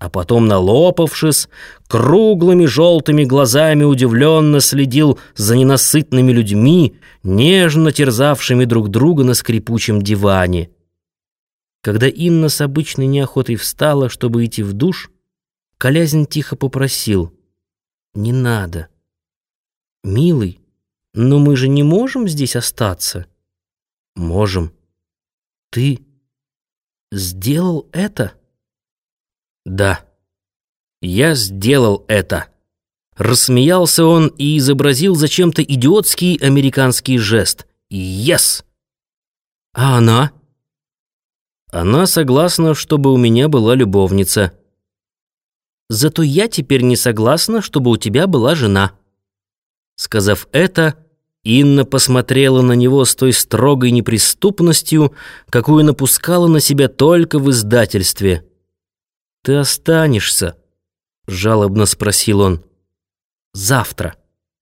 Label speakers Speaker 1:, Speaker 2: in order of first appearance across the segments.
Speaker 1: а потом, налопавшись, круглыми желтыми глазами удивленно следил за ненасытными людьми, нежно терзавшими друг друга на скрипучем диване. Когда Инна с обычной неохотой встала, чтобы идти в душ, Колязин тихо попросил: «Не надо. Милый, но мы же не можем здесь остаться». «Можем. Ты сделал это?» «Да, я сделал это». Рассмеялся он и изобразил зачем-то идиотский американский жест. «Yes!» «А она?» «Она согласна, чтобы у меня была любовница». «Зато я теперь не согласна, чтобы у тебя была жена». Сказав это, Инна посмотрела на него с той строгой неприступностью, какую напускала на себя только в издательстве. «Ты останешься?» — жалобно спросил он. «Завтра».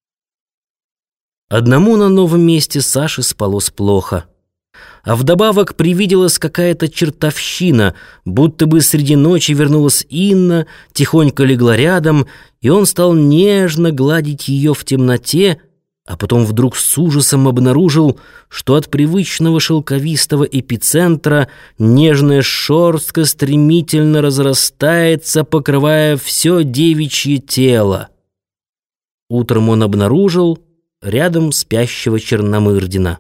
Speaker 1: Одному на новом месте Саше спалось плохо. А вдобавок привиделась какая-то чертовщина, будто бы среди ночи вернулась Инна, тихонько легла рядом, и он стал нежно гладить ее в темноте, а потом вдруг с ужасом обнаружил, что от привычного шелковистого эпицентра нежная шерстка стремительно разрастается, покрывая все девичье тело. Утром он обнаружил рядом спящего Черномырдина.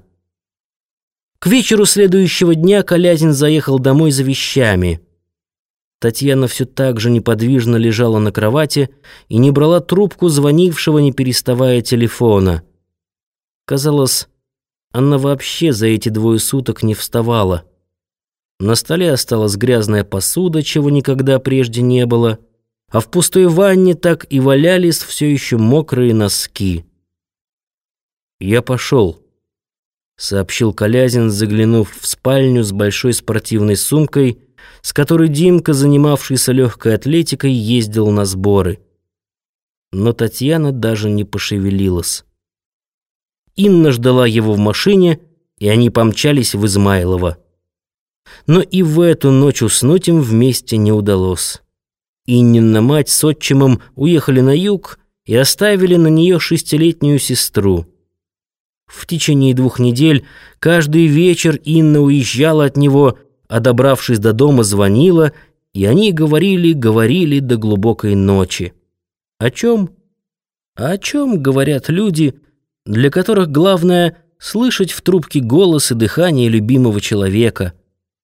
Speaker 1: К вечеру следующего дня Колязин заехал домой за вещами. Татьяна все так же неподвижно лежала на кровати и не брала трубку звонившего, не переставая, телефона. Казалось, она вообще за эти 2 суток не вставала. На столе осталась грязная посуда, чего никогда прежде не было, а в пустой ванне так и валялись все еще мокрые носки. «Я пошел», — сообщил Колязин, заглянув в спальню с большой спортивной сумкой, с которой Димка, занимавшийся легкой атлетикой, ездил на сборы. Но Татьяна даже не пошевелилась. Инна ждала его в машине, и они помчались в Измайлово. Но и в эту ночь уснуть им вместе не удалось. Иннина мать с отчимом уехали на юг и оставили на нее 6-летнюю сестру. В течение 2 недель каждый вечер Инна уезжала от него, а добравшись до дома, звонила, и они говорили до глубокой ночи. О чем? О чем говорят люди, для которых главное — слышать в трубке голос и дыхание любимого человека.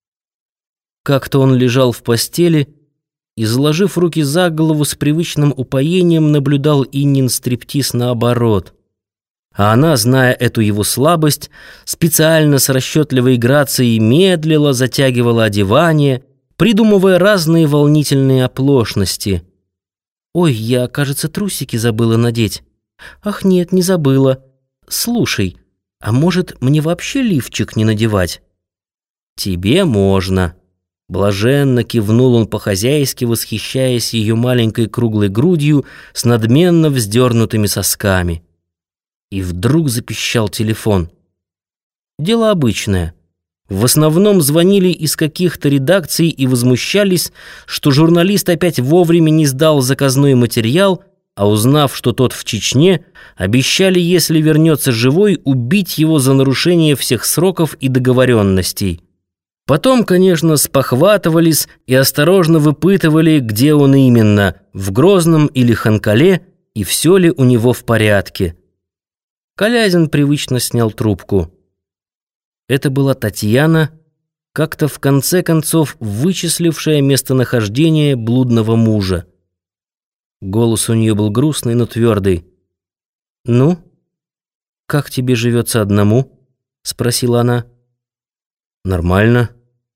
Speaker 1: Как-то он лежал в постели и, заложив руки за голову, с привычным упоением наблюдал Иннин стриптиз наоборот. А она, зная эту его слабость, специально с расчетливой грацией медлила, затягивала одевание, придумывая разные волнительные оплошности. «Ой, я, кажется, трусики забыла надеть». «Ах, нет, не забыла. Слушай, а может, мне вообще лифчик не надевать?» «Тебе можно». Блаженно кивнул он по-хозяйски, восхищаясь ее маленькой круглой грудью с надменно вздернутыми сосками. И вдруг запищал телефон. Дело обычное. В основном звонили из каких-то редакций и возмущались, что журналист опять вовремя не сдал заказной материал, а узнав, что тот в Чечне, обещали, если вернется живой, убить его за нарушение всех сроков и договоренностей. Потом, конечно, спохватывались и осторожно выпытывали, где он именно, в Грозном или Ханкале, и все ли у него в порядке. Колязин привычно снял трубку. Это была Татьяна, как-то в конце концов вычислившая местонахождение блудного мужа. Голос у нее был грустный, но твердый. «Ну, как тебе живется одному?» — спросила она. «Нормально».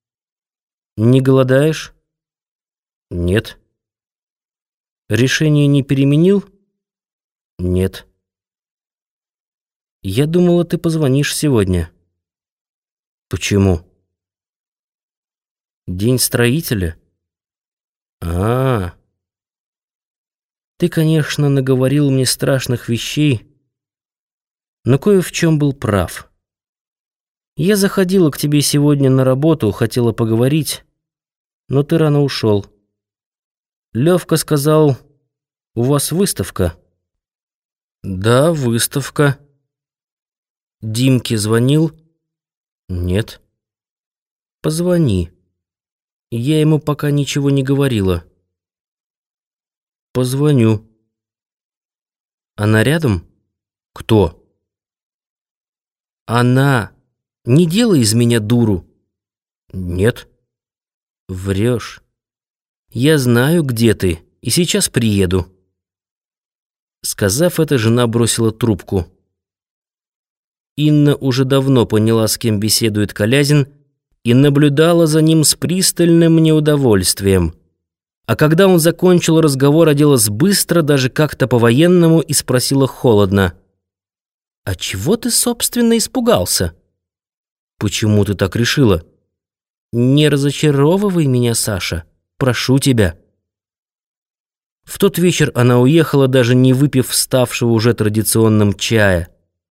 Speaker 1: «Не голодаешь?» «Нет». «Решение не переменил?» «Нет». «Я думала, ты позвонишь сегодня». «Почему?» «День строителя». Ты, конечно, наговорил мне страшных вещей, но кое в чем был прав. Я заходила к тебе сегодня на работу, хотела поговорить, но ты рано ушел. Левка сказал: «У вас выставка?» «Да, выставка». «Димке звонил?» «Нет». «Позвони. Я ему пока ничего не говорила». «Позвоню». «Она рядом?» «Кто?» «Она. Не делай из меня дуру». «Нет». «Врешь. Я знаю, где ты, и сейчас приеду». Сказав это, жена бросила трубку. Инна уже давно поняла, с кем беседует Колязин, и наблюдала за ним с пристальным неудовольствием. А когда он закончил разговор, оделась быстро, даже как-то по-военному, и спросила холодно: «А чего ты, собственно, испугался?» «Почему ты так решила?» «Не разочаровывай меня, Саша, прошу тебя». В тот вечер она уехала, даже не выпив ставшего уже традиционным чая.